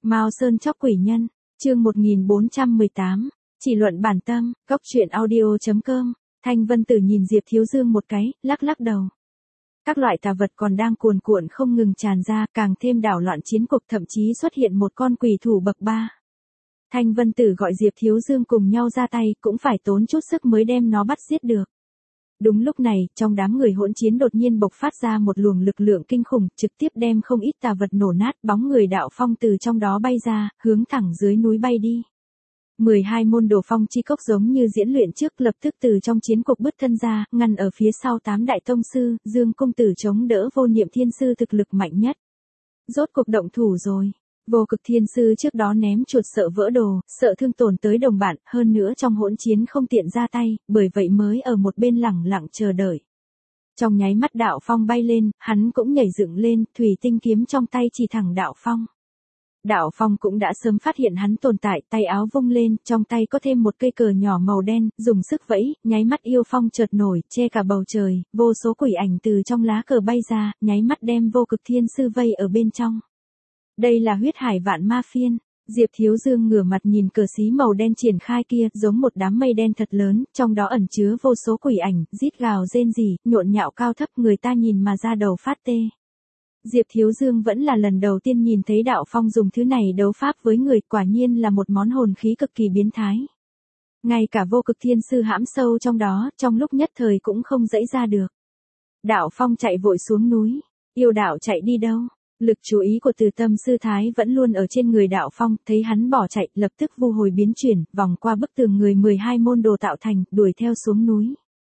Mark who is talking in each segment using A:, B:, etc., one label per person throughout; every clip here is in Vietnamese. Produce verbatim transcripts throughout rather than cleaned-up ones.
A: Mao Sơn chóc quỷ nhân, chương một nghìn bốn trăm mười tám, chỉ luận bản tâm, góc truyện audio chấm com. Thanh Vân Tử nhìn Diệp Thiếu Dương một cái, lắc lắc đầu. Các loại tà vật còn đang cuồn cuộn không ngừng tràn ra, càng thêm đảo loạn chiến cục, thậm chí xuất hiện một con quỷ thủ bậc ba. Thanh Vân Tử gọi Diệp Thiếu Dương cùng nhau ra tay, cũng phải tốn chút sức mới đem nó bắt giết được. Đúng lúc này, trong đám người hỗn chiến đột nhiên bộc phát ra một luồng lực lượng kinh khủng, trực tiếp đem không ít tà vật nổ nát, bóng người Đạo Phong từ trong đó bay ra, hướng thẳng dưới núi bay đi. mười hai môn đồ phong chi cốc giống như diễn luyện trước, lập tức từ trong chiến cục bứt thân ra, ngăn ở phía sau tám đại tông sư, Dương công tử chống đỡ Vô Niệm Thiên sư thực lực mạnh nhất. Rốt cuộc động thủ rồi. Vô Cực Thiên sư trước đó ném chuột sợ vỡ đồ, sợ thương tổn tới đồng bạn, hơn nữa trong hỗn chiến không tiện ra tay, bởi vậy mới ở một bên lẳng lặng chờ đợi. Trong nháy mắt Đạo Phong bay lên, hắn cũng nhảy dựng lên, thủy tinh kiếm trong tay chỉ thẳng Đạo Phong. Đạo Phong cũng đã sớm phát hiện hắn tồn tại, tay áo vung lên, trong tay có thêm một cây cờ nhỏ màu đen, dùng sức vẫy, nháy mắt yêu phong chợt nổi, che cả bầu trời, vô số quỷ ảnh từ trong lá cờ bay ra, nháy mắt đem Vô Cực Thiên sư vây ở bên trong. Đây là huyết hải vạn ma phiên. Diệp Thiếu Dương ngửa mặt nhìn cờ xí màu đen triển khai kia, giống một đám mây đen thật lớn, trong đó ẩn chứa vô số quỷ ảnh, rít gào rên rỉ, nhộn nhạo cao thấp, người ta nhìn mà ra đầu phát tê. Diệp Thiếu Dương vẫn là lần đầu tiên nhìn thấy Đạo Phong dùng thứ này đấu pháp với người, quả nhiên là một món hồn khí cực kỳ biến thái. Ngay cả Vô Cực Thiên sư hãm sâu trong đó, trong lúc nhất thời cũng không dẫy ra được. Đạo Phong chạy vội xuống núi. Yêu đạo chạy đi đâu? Lực chú ý của Từ Tâm sư thái vẫn luôn ở trên người Đạo Phong, thấy hắn bỏ chạy, lập tức vu hồi biến chuyển, vòng qua bức tường người mười hai môn đồ tạo thành, đuổi theo xuống núi.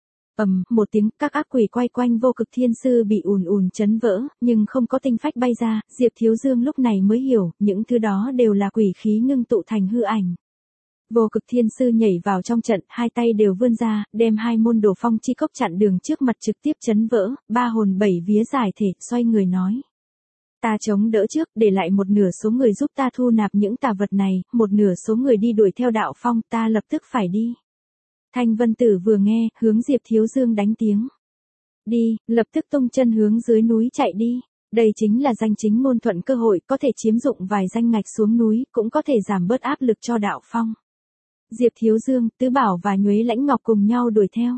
A: Ầm, một tiếng, các ác quỷ quay quanh Vô Cực Thiên sư bị ùn ùn chấn vỡ, nhưng không có tinh phách bay ra, Diệp Thiếu Dương lúc này mới hiểu, những thứ đó đều là quỷ khí ngưng tụ thành hư ảnh. Vô Cực Thiên sư nhảy vào trong trận, hai tay đều vươn ra, đem hai môn đồ phong chi cốc chặn đường trước mặt trực tiếp chấn vỡ, ba hồn bảy vía giải thể, xoay người nói. Ta chống đỡ trước, để lại một nửa số người giúp ta thu nạp những tà vật này, một nửa số người đi đuổi theo Đạo Phong, ta lập tức phải đi. Thanh Vân Tử vừa nghe, hướng Diệp Thiếu Dương đánh tiếng. Đi, lập tức tung chân hướng dưới núi chạy đi. Đây chính là danh chính ngôn thuận cơ hội, có thể chiếm dụng vài danh ngạch xuống núi, cũng có thể giảm bớt áp lực cho Đạo Phong. Diệp Thiếu Dương, Tứ Bảo và Nhuế Lãnh Ngọc cùng nhau đuổi theo.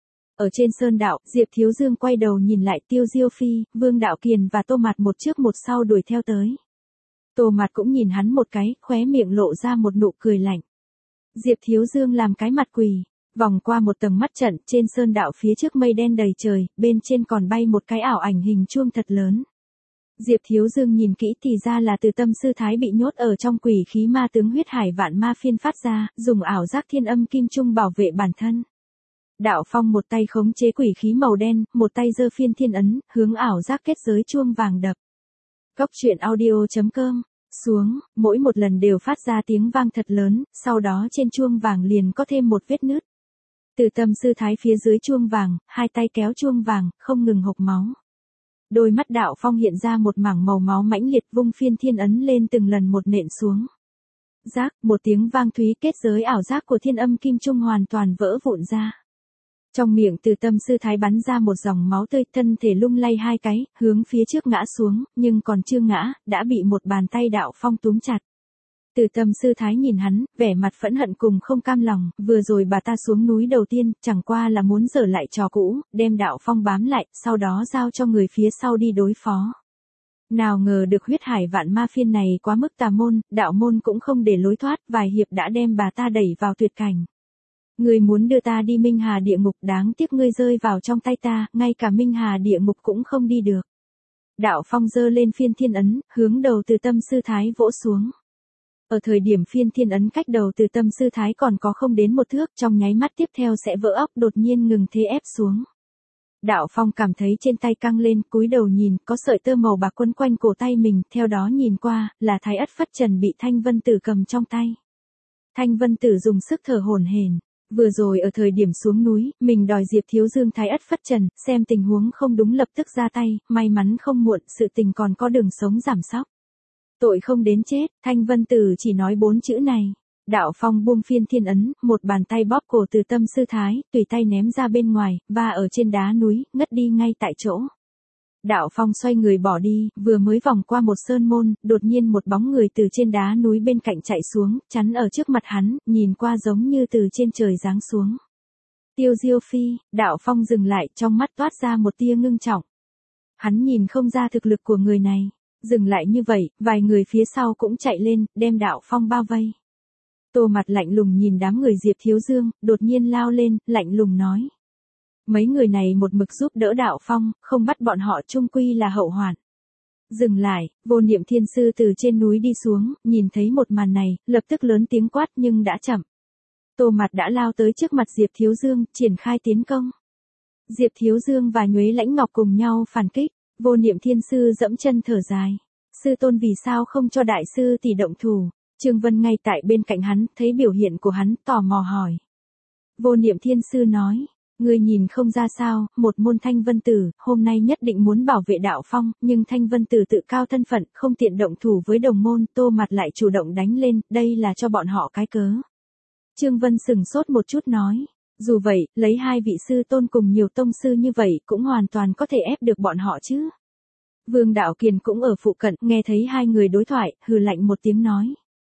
A: Ở trên sơn đạo, Diệp Thiếu Dương quay đầu nhìn lại Tiêu Diêu Phi, Vương Đạo Kiền và Tô Mạt một trước một sau đuổi theo tới. Tô Mạt cũng nhìn hắn một cái, khóe miệng lộ ra một nụ cười lạnh. Diệp Thiếu Dương làm cái mặt quỷ, vòng qua một tầng mắt trận, trên sơn đạo phía trước mây đen đầy trời, bên trên còn bay một cái ảo ảnh hình chuông thật lớn. Diệp Thiếu Dương nhìn kỹ thì ra là Từ Tâm sư thái bị nhốt ở trong quỷ khí ma tướng huyết hải vạn ma phiên phát ra, dùng ảo giác thiên âm kim trung bảo vệ bản thân. Đạo Phong một tay khống chế quỷ khí màu đen, một tay giơ phiên thiên ấn, hướng ảo giác kết giới chuông vàng đập. Góc truyện audio chấm com. Xuống, mỗi một lần đều phát ra tiếng vang thật lớn, sau đó trên chuông vàng liền có thêm một vết nứt. Từ Tâm sư thái phía dưới chuông vàng, hai tay kéo chuông vàng, không ngừng hộc máu. Đôi mắt Đạo Phong hiện ra một mảng màu máu mãnh liệt, vung phiên thiên ấn lên từng lần một nện xuống. Rác, một tiếng vang thúy, kết giới ảo giác của thiên âm kim trung hoàn toàn vỡ vụn ra. Trong miệng Từ Tâm sư thái bắn ra một dòng máu tươi, thân thể lung lay hai cái, hướng phía trước ngã xuống, nhưng còn chưa ngã, đã bị một bàn tay Đạo Phong túm chặt. Từ Tâm sư thái nhìn hắn, vẻ mặt phẫn hận cùng không cam lòng, vừa rồi bà ta xuống núi đầu tiên, chẳng qua là muốn giở lại trò cũ, đem Đạo Phong bám lại, sau đó giao cho người phía sau đi đối phó. Nào ngờ được huyết hải vạn ma phiên này quá mức tà môn, đạo môn cũng không để lối thoát, vài hiệp đã đem bà ta đẩy vào tuyệt cảnh. Ngươi muốn đưa ta đi Minh Hà địa ngục, đáng tiếc ngươi rơi vào trong tay ta, ngay cả Minh Hà địa ngục cũng không đi được. Đạo Phong giơ lên phiên thiên ấn, hướng đầu Từ Tâm sư thái vỗ xuống. Ở thời điểm phiên thiên ấn cách đầu Từ Tâm sư thái còn có không đến một thước, trong nháy mắt tiếp theo sẽ vỡ óc, đột nhiên ngừng thế ép xuống. Đạo Phong cảm thấy trên tay căng lên, cúi đầu nhìn, có sợi tơ màu bạc quấn quanh cổ tay mình, theo đó nhìn qua, là Thái Ất Phất Trần bị Thanh Vân Tử cầm trong tay. Thanh Vân Tử dùng sức thở hổn hển. Vừa rồi ở thời điểm xuống núi, mình đòi Diệp Thiếu Dương Thái Ất Phất Trần, xem tình huống không đúng lập tức ra tay, may mắn không muộn, sự tình còn có đường sống giảm sóc. Tội không đến chết, Thanh Vân Tử chỉ nói bốn chữ này. Đạo Phong buông phiên thiên ấn, một bàn tay bóp cổ Từ Tâm sư thái, tùy tay ném ra bên ngoài, và ở trên đá núi, ngất đi ngay tại chỗ. Đạo Phong xoay người bỏ đi, vừa mới vòng qua một sơn môn, đột nhiên một bóng người từ trên đá núi bên cạnh chạy xuống, chắn ở trước mặt hắn, nhìn qua giống như từ trên trời giáng xuống. Tiêu Diêu Phi, Đạo Phong dừng lại, trong mắt toát ra một tia ngưng trọng. Hắn nhìn không ra thực lực của người này. Dừng lại như vậy, vài người phía sau cũng chạy lên, đem Đạo Phong bao vây. Tô Mặt lạnh lùng nhìn đám người Diệp Thiếu Dương, đột nhiên lao lên, lạnh lùng nói. Mấy người này một mực giúp đỡ Đạo Phong, không bắt bọn họ chung quy là hậu hoạn. Dừng lại, Vô Niệm Thiên Sư từ trên núi đi xuống, nhìn thấy một màn này, lập tức lớn tiếng quát nhưng đã chậm. Tô Mặt đã lao tới trước mặt Diệp Thiếu Dương, triển khai tiến công. Diệp Thiếu Dương và Nhuế Lãnh Ngọc cùng nhau phản kích, Vô Niệm Thiên Sư dẫm chân thở dài. Sư tôn vì sao không cho đại sư tỷ động thủ? Trương Vân ngay tại bên cạnh hắn, thấy biểu hiện của hắn, tò mò hỏi. Vô Niệm Thiên Sư nói, ngươi nhìn không ra sao, một môn Thanh Vân Tử, hôm nay nhất định muốn bảo vệ Đạo Phong, nhưng Thanh Vân Tử tự cao thân phận, không tiện động thủ với đồng môn, Tô Mặt lại chủ động đánh lên, đây là cho bọn họ cái cớ. Trương Vân sừng sốt một chút nói, dù vậy, lấy hai vị sư tôn cùng nhiều tông sư như vậy cũng hoàn toàn có thể ép được bọn họ chứ. Vương Đạo Kiền cũng ở phụ cận, nghe thấy hai người đối thoại, hừ lạnh một tiếng nói.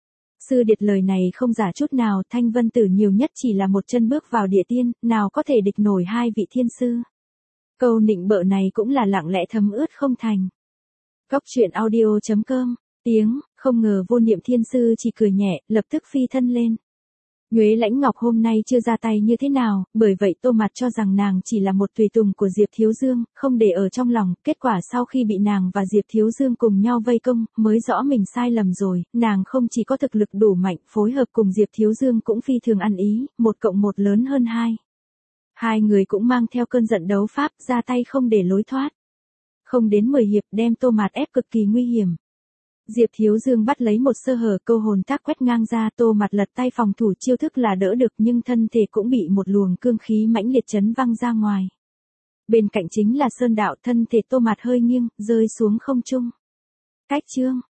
A: Sư điệt lời này không giả chút nào, Thanh Vân Tử nhiều nhất chỉ là một chân bước vào địa tiên, nào có thể địch nổi hai vị thiên sư. Câu nịnh bợ này cũng là lặng lẽ thấm ướt không thành. Cóc truyện audio chấm com, tiếng, không ngờ Vô Niệm Thiên Sư chỉ cười nhẹ, lập tức phi thân lên. Nhuế Lãnh Ngọc hôm nay chưa ra tay như thế nào, bởi vậy Tô Mặt cho rằng nàng chỉ là một tùy tùng của Diệp Thiếu Dương, không để ở trong lòng, kết quả sau khi bị nàng và Diệp Thiếu Dương cùng nhau vây công, mới rõ mình sai lầm rồi, nàng không chỉ có thực lực đủ mạnh, phối hợp cùng Diệp Thiếu Dương cũng phi thường ăn ý, một cộng một lớn hơn hai. Hai người cũng mang theo cơn giận đấu pháp, ra tay không để lối thoát. Không đến mười hiệp đem Tô Mặt ép cực kỳ nguy hiểm. Diệp Thiếu Dương bắt lấy một sơ hở, câu hồn tác quét ngang ra, Tô Mặt lật tay phòng thủ chiêu thức là đỡ được, nhưng thân thể cũng bị một luồng cương khí mãnh liệt chấn văng ra ngoài. Bên cạnh chính là Sơn Đạo, thân thể Tô Mặt hơi nghiêng, rơi xuống không trung. Cách chương